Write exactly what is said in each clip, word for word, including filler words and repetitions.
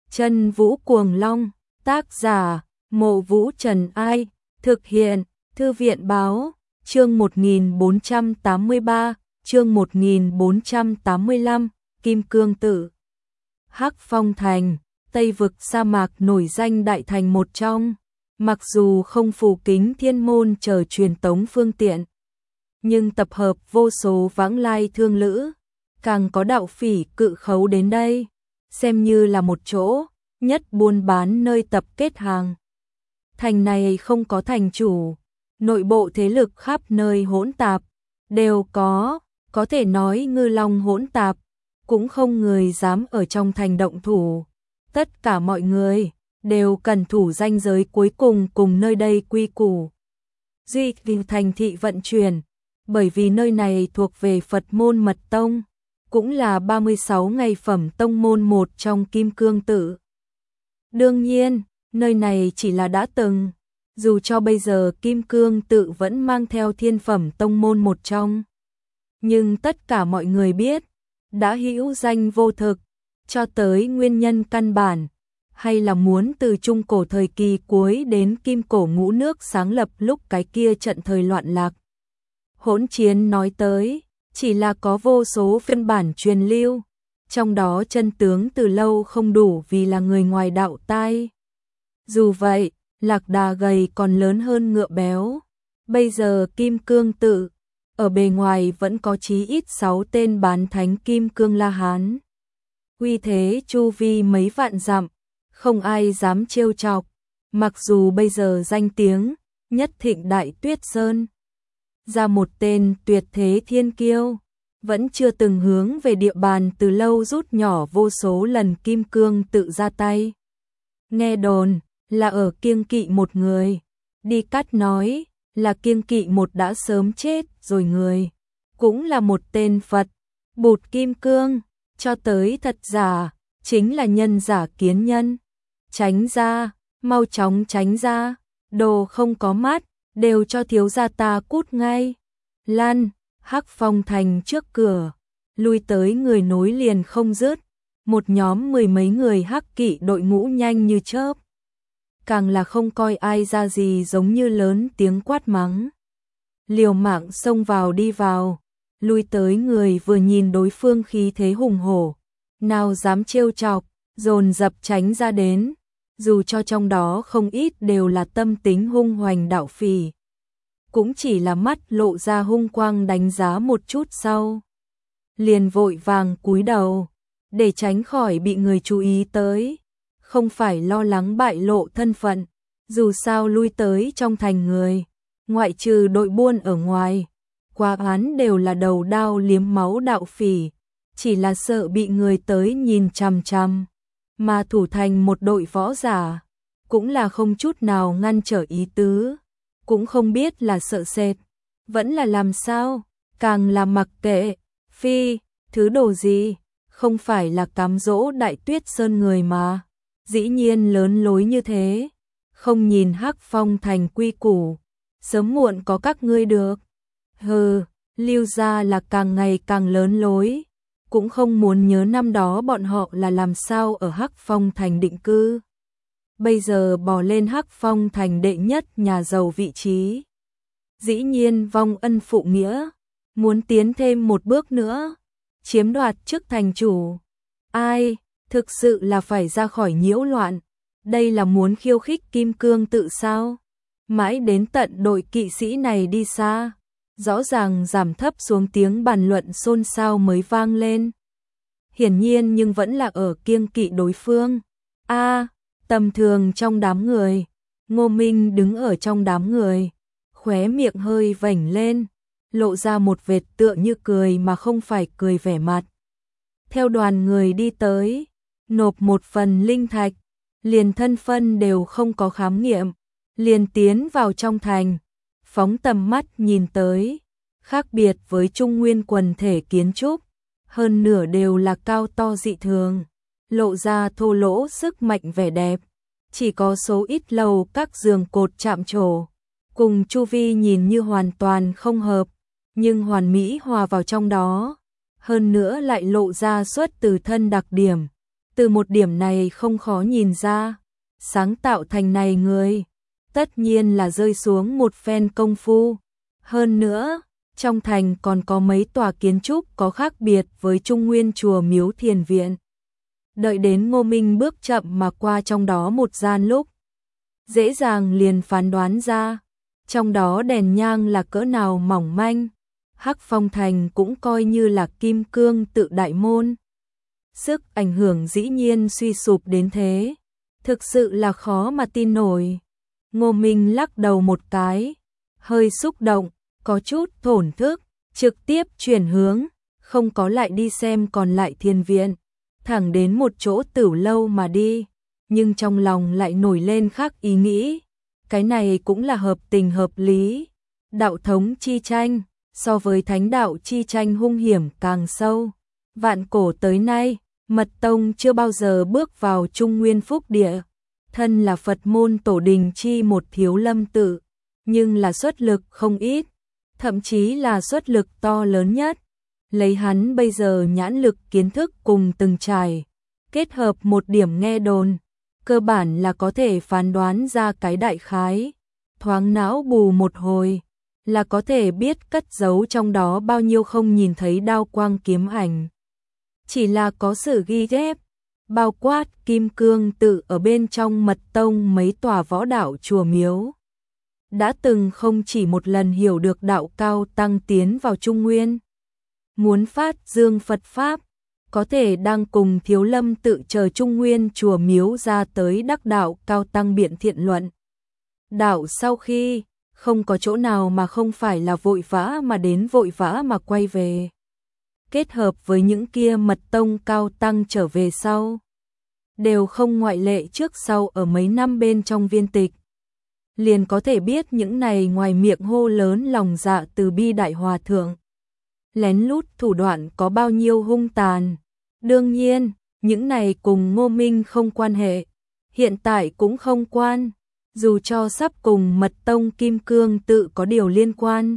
Chân Vũ Cuồng Long, tác giả, Mộ Vũ Trần Ai, thực hiện, Thư viện báo, chương một nghìn bốn trăm tám mươi ba, chương một nghìn bốn trăm tám mươi lăm, Kim Cương Tự. Hắc Phong Thành, Tây vực sa mạc nổi danh đại thành một trong, mặc dù không phủ kính thiên môn chờ truyền tống phương tiện, nhưng tập hợp vô số vãng lai thương lữ, càng có đạo phỉ cự khấu đến đây, xem như là một chỗ nhất buôn bán nơi tập kết hàng. Thành này không có thành chủ, nội bộ thế lực khắp nơi hỗn tạp, đều có, có thể nói ngư long hỗn tạp, cũng không người dám ở trong thành động thủ. Tất cả mọi người đều cần thủ ranh giới cuối cùng cùng nơi đây quy củ. Duy vì thành thị vận chuyển, bởi vì nơi này thuộc về Phật môn mật tông, cũng là ba mươi sáu ngày phẩm tông môn một trong Kim Cương Tự. Đương nhiên, nơi này chỉ là đã từng, dù cho bây giờ Kim Cương Tự vẫn mang theo thiên phẩm tông môn một trong. Nhưng tất cả mọi người biết, đã hữu danh vô thực, cho tới nguyên nhân căn bản, hay là muốn từ trung cổ thời kỳ cuối đến kim cổ ngũ nước sáng lập lúc cái kia trận thời loạn lạc. Hỗn chiến nói tới, chỉ là có vô số phiên bản truyền lưu, trong đó chân tướng từ lâu không đủ vì là người ngoài đạo tai. Dù vậy, lạc đà gầy còn lớn hơn ngựa béo, bây giờ Kim Cương Tự, ở bề ngoài vẫn có chí ít sáu tên bán thánh Kim Cương La Hán. Uy thế chu vi mấy vạn dặm, không ai dám trêu chọc, mặc dù bây giờ danh tiếng nhất thịnh Đại Tuyết Sơn ra một tên tuyệt thế thiên kiêu, vẫn chưa từng hướng về địa bàn từ lâu rút nhỏ vô số lần Kim Cương Tự ra tay. Nghe đồn là ở kiêng kỵ một người, đi cắt nói là kiêng kỵ một đã sớm chết rồi người, cũng là một tên Phật, Bụt Kim Cương, cho tới thật giả, chính là nhân giả kiến nhân. Tránh ra, mau chóng tránh ra, đồ không có mắt, đều cho thiếu gia ta cút ngay. Lan, Hắc Phong Thành trước cửa, lui tới người nối liền không dứt, một nhóm mười mấy người hắc kỵ đội ngũ nhanh như chớp. Càng là không coi ai ra gì giống như lớn tiếng quát mắng. Liều mạng xông vào đi vào, lui tới người vừa nhìn đối phương khí thế hùng hổ, nào dám trêu chọc, dồn dập tránh ra đến, dù cho trong đó không ít đều là tâm tính hung hoành đạo phỉ. Cũng chỉ là mắt lộ ra hung quang đánh giá một chút sau, liền vội vàng cúi đầu, để tránh khỏi bị người chú ý tới, không phải lo lắng bại lộ thân phận, dù sao lui tới trong thành người, ngoại trừ đội buôn ở ngoài, quá án đều là đầu đao liếm máu đạo phỉ, chỉ là sợ bị người tới nhìn chằm chằm, mà thủ thành một đội võ giả, cũng là không chút nào ngăn trở ý tứ. Cũng không biết là sợ sệt, vẫn là làm sao, càng là mặc kệ, phi, thứ đồ gì, không phải là cám dỗ Đại Tuyết Sơn người mà, dĩ nhiên lớn lối như thế, không nhìn Hắc Phong Thành quy củ, sớm muộn có các ngươi được. Hừ, lưu ra là càng ngày càng lớn lối, cũng không muốn nhớ năm đó bọn họ là làm sao ở Hắc Phong Thành định cư. Bây giờ bò lên Hắc Phong Thành đệ nhất nhà giàu vị trí. Dĩ nhiên vong ân phụ nghĩa, muốn tiến thêm một bước nữa, chiếm đoạt chức thành chủ. Ai, thực sự là phải ra khỏi nhiễu loạn, đây là muốn khiêu khích Kim Cương Tự sao? Mãi đến tận đội kỵ sĩ này đi xa, rõ ràng giảm thấp xuống tiếng bàn luận xôn xao mới vang lên. Hiển nhiên nhưng vẫn là ở kiêng kỵ đối phương. A, tầm thường trong đám người, Ngô Minh đứng ở trong đám người, khóe miệng hơi vểnh lên, lộ ra một vệt tựa như cười mà không phải cười vẻ mặt. Theo đoàn người đi tới, nộp một phần linh thạch, liền thân phân đều không có khám nghiệm, liền tiến vào trong thành, phóng tầm mắt nhìn tới, khác biệt với trung nguyên quần thể kiến trúc, hơn nửa đều là cao to dị thường, lộ ra thô lỗ sức mạnh vẻ đẹp, chỉ có số ít lầu các giường cột chạm trổ, cùng chu vi nhìn như hoàn toàn không hợp, nhưng hoàn mỹ hòa vào trong đó, hơn nữa lại lộ ra xuất từ thân đặc điểm, Từ một điểm này không khó nhìn ra, sáng tạo thành này người, tất nhiên là rơi xuống một phen công phu. Hơn nữa, trong thành còn có mấy tòa kiến trúc có khác biệt với Trung Nguyên chùa miếu thiền viện. Đợi đến Ngô Minh bước chậm mà qua trong đó một gian lúc, dễ dàng liền phán đoán ra, trong đó đèn nhang là cỡ nào mỏng manh. Hắc Phong Thành cũng coi như là kim cương tự đại môn. Sức ảnh hưởng dĩ nhiên suy sụp đến thế, thực sự là khó mà tin nổi. Ngô Minh lắc đầu một cái, hơi xúc động, có chút thổn thức, trực tiếp chuyển hướng, không có lại đi xem còn lại thiền viện, thẳng đến một chỗ Tửu lâu mà đi, nhưng trong lòng lại nổi lên khác ý nghĩ, cái này cũng là hợp tình hợp lý. Đạo thống chi tranh, so với thánh đạo chi tranh hung hiểm càng sâu. Vạn cổ tới nay, Mật Tông chưa bao giờ bước vào Trung Nguyên phúc địa, thân là Phật môn tổ đình chi một Thiếu Lâm tự, nhưng là xuất lực không ít, thậm chí là xuất lực to lớn nhất. Lấy hắn bây giờ nhãn lực kiến thức cùng từng trải, kết hợp một điểm nghe đồn, cơ bản là có thể phán đoán ra cái đại khái, thoáng não bù một hồi, là có thể biết cất giấu trong đó bao nhiêu không nhìn thấy đao quang kiếm ảnh. Chỉ là có sự ghi ghép, bao quát kim cương tự ở bên trong Mật Tông mấy tòa võ đạo chùa miếu. Đã từng không chỉ một lần hiểu được đạo cao tăng tiến vào Trung Nguyên. Muốn phát dương Phật Pháp, có thể đang cùng Thiếu Lâm tự chờ Trung Nguyên chùa miếu ra tới đắc đạo cao tăng biện thiện luận. Đạo sau khi, không có chỗ nào mà không phải là vội vã mà đến vội vã mà quay về. Kết hợp với những kia Mật Tông cao tăng trở về sau, đều không ngoại lệ trước sau ở mấy năm bên trong viên tịch. Liền có thể biết những này ngoài miệng hô lớn lòng dạ từ bi đại hòa thượng, lén lút thủ đoạn có bao nhiêu hung tàn. Đương nhiên, những này cùng Ngô Minh không quan hệ, hiện tại cũng không quan, dù cho sắp cùng Mật Tông Kim Cương tự có điều liên quan.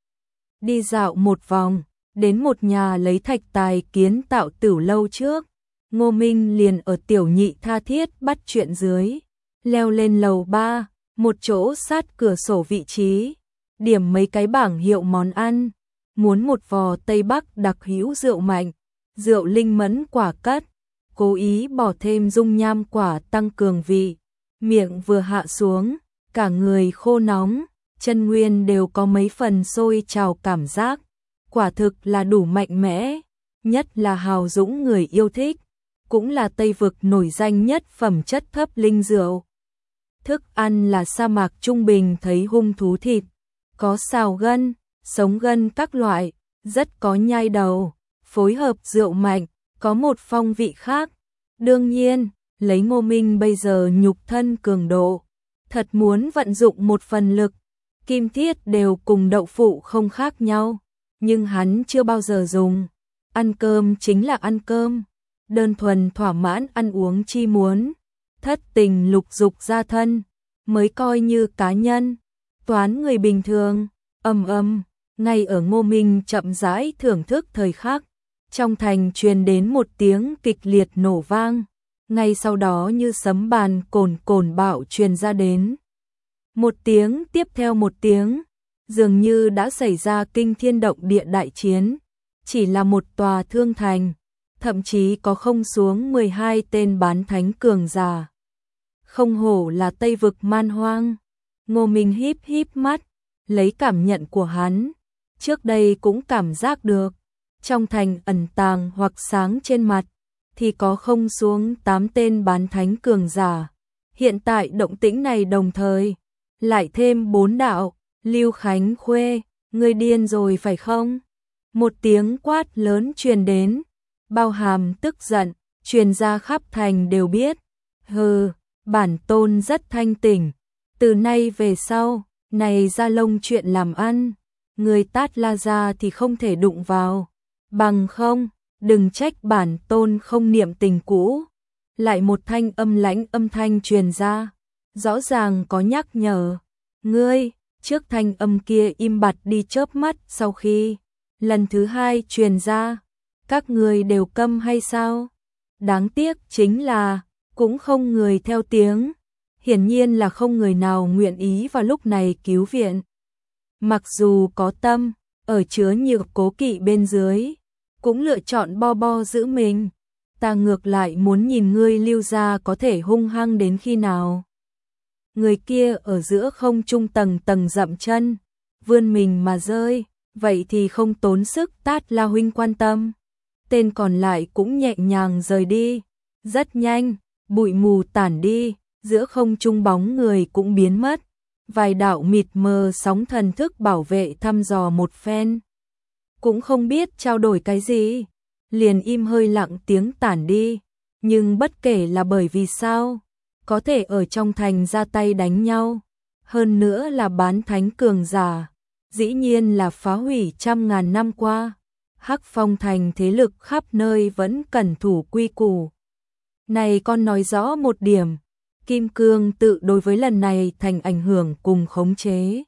Đi dạo một vòng, đến một nhà lấy thạch tài kiến tạo Tửu lâu trước, Ngô Minh liền ở tiểu nhị tha thiết bắt chuyện dưới, leo lên lầu ba, một chỗ sát cửa sổ vị trí, điểm mấy cái bảng hiệu món ăn, muốn một vò Tây Bắc đặc hữu rượu mạnh, rượu linh mẫn quả cất, cố ý bỏ thêm dung nham quả tăng cường vị, miệng vừa hạ xuống, cả người khô nóng, chân nguyên đều có mấy phần sôi trào cảm giác, quả thực là đủ mạnh mẽ, nhất là hào dũng người yêu thích, cũng là Tây vực nổi danh nhất phẩm chất thấp linh rượu. Thức ăn là sa mạc trung bình thấy hung thú thịt, có xào gân, sống gân các loại, rất có nhai đầu, phối hợp rượu mạnh, có một phong vị khác. Đương nhiên, lấy Ngô Minh bây giờ nhục thân cường độ, thật muốn vận dụng một phần lực, kim thiết đều cùng đậu phụ không khác nhau, nhưng hắn chưa bao giờ dùng. Ăn cơm chính là ăn cơm, đơn thuần thỏa mãn ăn uống chi muốn, thất tình lục dục ra thân, mới coi như cá nhân, toán người bình thường. Âm âm, ngay ở Ngô Minh chậm rãi thưởng thức thời khắc, trong thành truyền đến một tiếng kịch liệt nổ vang, ngay sau đó như sấm bàn cồn cồn bạo truyền ra đến. Một tiếng tiếp theo một tiếng, dường như đã xảy ra kinh thiên động địa đại chiến, chỉ là một tòa thương thành, thậm chí có không xuống mười hai tên bán thánh cường giả. Không hổ là Tây vực man hoang. Ngô Minh híp híp mắt, lấy cảm nhận của hắn, trước đây cũng cảm giác được, trong thành ẩn tàng hoặc sáng trên mặt, thì có không xuống tám tên bán thánh cường giả. Hiện tại động tĩnh này đồng thời, lại thêm bốn đạo, Lưu Khánh Khuê, ngươi điên rồi phải không? Một tiếng quát lớn truyền đến, bao hàm tức giận, truyền ra khắp thành đều biết. Hừ, bản tôn rất thanh tỉnh, từ nay về sau, này Gia Lông chuyện làm ăn, người Tát La gia thì không thể đụng vào, bằng không, đừng trách bản tôn không niệm tình cũ. Lại một thanh âm lãnh âm thanh truyền ra, rõ ràng có nhắc nhở. Ngươi, trước thanh âm kia im bặt đi chớp mắt, sau khi lần thứ hai truyền ra, các người đều câm hay sao? Đáng tiếc chính là, cũng không người theo tiếng. Hiển nhiên là không người nào nguyện ý vào lúc này cứu viện. Mặc dù có tâm, ở chứa nhiều cố kỵ bên dưới, cũng lựa chọn bo bo giữ mình. Ta ngược lại muốn nhìn ngươi Lưu gia có thể hung hăng đến khi nào. Người kia ở giữa không trung tầng tầng dậm chân, vươn mình mà rơi, vậy thì không tốn sức Tát La huynh quan tâm. Tên còn lại cũng nhẹ nhàng rời đi, rất nhanh, bụi mù tản đi, giữa không trung bóng người cũng biến mất. Vài đạo mịt mờ sóng thần thức bảo vệ thăm dò một phen. Cũng không biết trao đổi cái gì, liền im hơi lặng tiếng tản đi. Nhưng bất kể là bởi vì sao, có thể ở trong thành ra tay đánh nhau, hơn nữa là bán thánh cường giả, dĩ nhiên là phá hủy trăm ngàn năm qua. Hắc Phong thành thế lực khắp nơi vẫn cẩn thủ quy củ. Này con nói rõ một điểm, Kim Cương tự đối với lần này thành ảnh hưởng cùng khống chế.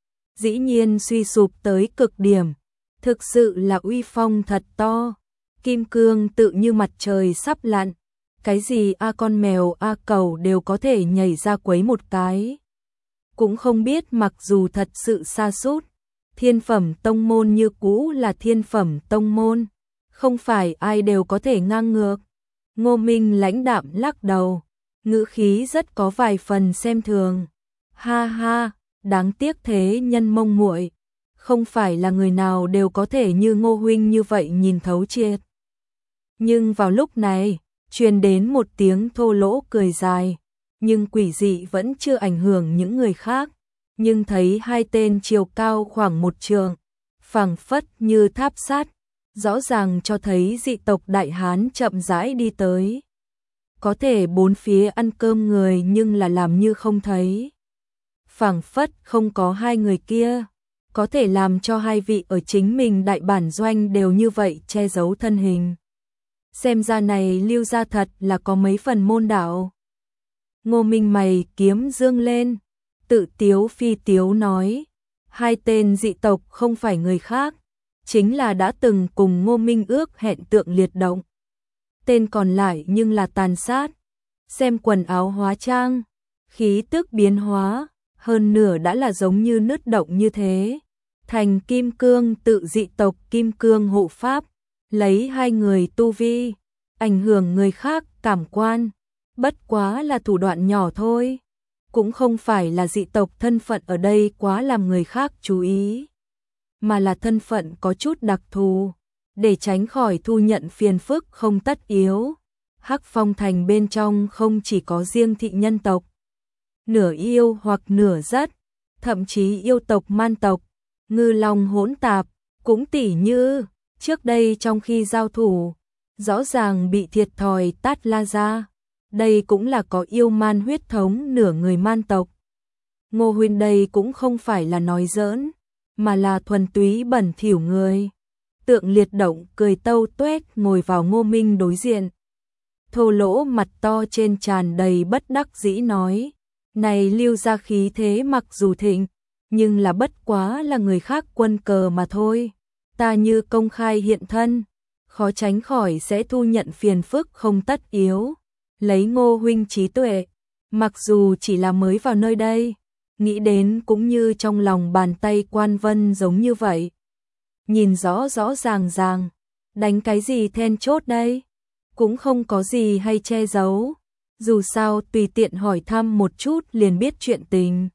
Dĩ nhiên suy sụp tới cực điểm, thực sự là uy phong thật to. Kim Cương tự như mặt trời sắp lặn, cái gì a con mèo a cẩu đều có thể nhảy ra quấy một cái. Cũng không biết mặc dù thật sự sa sút, thiên phẩm tông môn như cũ là thiên phẩm tông môn, không phải ai đều có thể ngang ngược. Ngô Minh lãnh đạm lắc đầu, ngữ khí rất có vài phần xem thường. Ha ha, đáng tiếc thế nhân mông muội, không phải là người nào đều có thể như Ngô huynh như vậy nhìn thấu triệt. Nhưng vào lúc này, truyền đến một tiếng thô lỗ cười dài, nhưng quỷ dị vẫn chưa ảnh hưởng những người khác. Nhưng thấy hai tên chiều cao khoảng một trượng, phẳng phất như tháp sắt, rõ ràng cho thấy dị tộc Đại Hán chậm rãi đi tới. Có thể bốn phía ăn cơm người nhưng là làm như không thấy. Phẳng phất không có hai người kia, có thể làm cho hai vị ở chính mình đại bản doanh đều như vậy che giấu thân hình. Xem ra này Lưu gia thật là có mấy phần môn đạo. Ngô Minh mày kiếm dương lên, tự tiếu phi tiếu nói, hai tên dị tộc không phải người khác, chính là đã từng cùng Ngô Minh ước hẹn Tượng Liệt Động. Tên còn lại nhưng là Tàn Sát, xem quần áo hóa trang, khí tức biến hóa, hơn nửa đã là giống như nứt động như thế. Thành Kim Cương tự dị tộc Kim Cương hộ pháp, lấy hai người tu vi, ảnh hưởng người khác cảm quan, bất quá là thủ đoạn nhỏ thôi. Cũng không phải là dị tộc thân phận ở đây quá làm người khác chú ý, mà là thân phận có chút đặc thù, để tránh khỏi thu nhận phiền phức không tất yếu. Hắc Phong thành bên trong không chỉ có riêng thị nhân tộc, nửa yêu hoặc nửa rất, thậm chí yêu tộc man tộc, ngư long hỗn tạp, cũng tỉ như trước đây trong khi giao thủ, rõ ràng bị thiệt thòi Tát La gia. Đây cũng là có yêu man huyết thống nửa người man tộc. Ngô huynh đây cũng không phải là nói giỡn, mà là thuần túy bẩn thỉu người. Tượng Liệt Động cười tâu tuét ngồi vào Ngô Minh đối diện. Thô lỗ mặt to trên tràn đầy bất đắc dĩ nói, này Lưu gia khí thế mặc dù thịnh, nhưng là bất quá là người khác quân cờ mà thôi. Ta như công khai hiện thân, khó tránh khỏi sẽ thu nhận phiền phức không tất yếu. Lấy Ngô huynh trí tuệ, mặc dù chỉ là mới vào nơi đây, nghĩ đến cũng như trong lòng bàn tay Quan Vân giống như vậy. Nhìn rõ rõ ràng ràng, đánh cái gì then chốt đây, cũng không có gì hay che giấu, dù sao tùy tiện hỏi thăm một chút liền biết chuyện tình.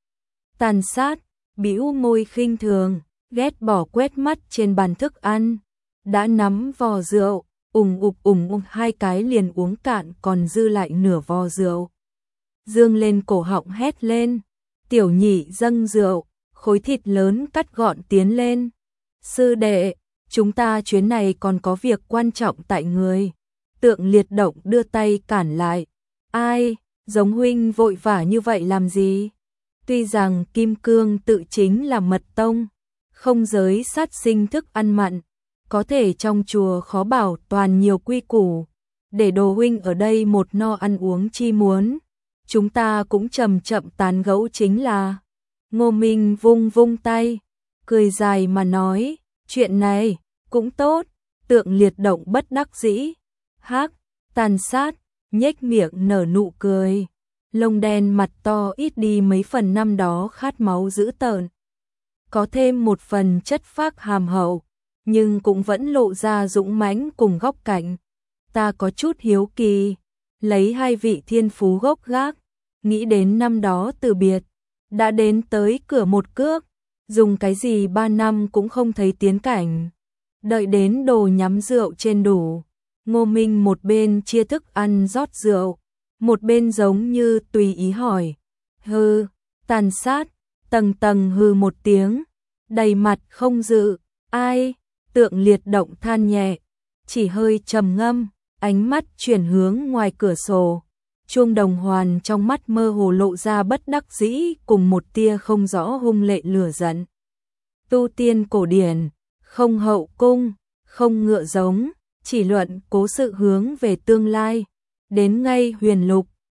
Tàn Sát, bĩu môi khinh thường, ghét bỏ quét mắt trên bàn thức ăn, đã nắm vò rượu. Ùng ục ùng ục hai cái liền uống cạn còn dư lại nửa vò rượu. Dương lên cổ họng hét lên, tiểu nhị dâng rượu, khối thịt lớn cắt gọn tiến lên. Sư đệ, chúng ta chuyến này còn có việc quan trọng tại người. Tượng Liệt Động đưa tay cản lại. Ai, giống huynh vội vã như vậy làm gì? Tuy rằng Kim Cương tự chính là mật tông, không giới sát sinh thức ăn mặn, có thể trong chùa khó bảo toàn nhiều quy củ, để đồ huynh ở đây một no ăn uống chi muốn. Chúng ta cũng chậm chậm tán gẫu chính là. Ngô Minh vung vung tay, cười dài mà nói, chuyện này cũng tốt. Tượng Liệt Động bất đắc dĩ, hắc, Tàn sát, nhếch miệng nở nụ cười. Lông đen mặt to ít đi mấy phần năm đó khát máu dữ tợn. Có thêm một phần chất phác hàm hậu, nhưng cũng vẫn lộ ra dũng mãnh cùng góc cạnh. Ta có chút hiếu kỳ, lấy hai vị thiên phú gốc gác, nghĩ đến năm đó từ biệt, đã đến tới cửa một cước, dùng cái gì ba năm cũng không thấy tiến cảnh. Đợi đến đồ nhắm rượu trên đủ, Ngô Minh một bên chia thức ăn rót rượu, một bên giống như tùy ý hỏi. Hừ, Tàn sát, tầng tầng hừ một tiếng, đầy mặt không dự, ai, Tượng Liệt động than nhẹ, chỉ hơi trầm ngâm, ánh mắt chuyển hướng ngoài cửa sổ. Chuông đồng hoàn trong mắt mơ hồ lộ ra bất đắc dĩ cùng một tia không rõ hung lệ lửa giận. Tu tiên cổ điển, không hậu cung, không ngựa giống, chỉ luận cố sự hướng về tương lai. Đến ngay huyền lục,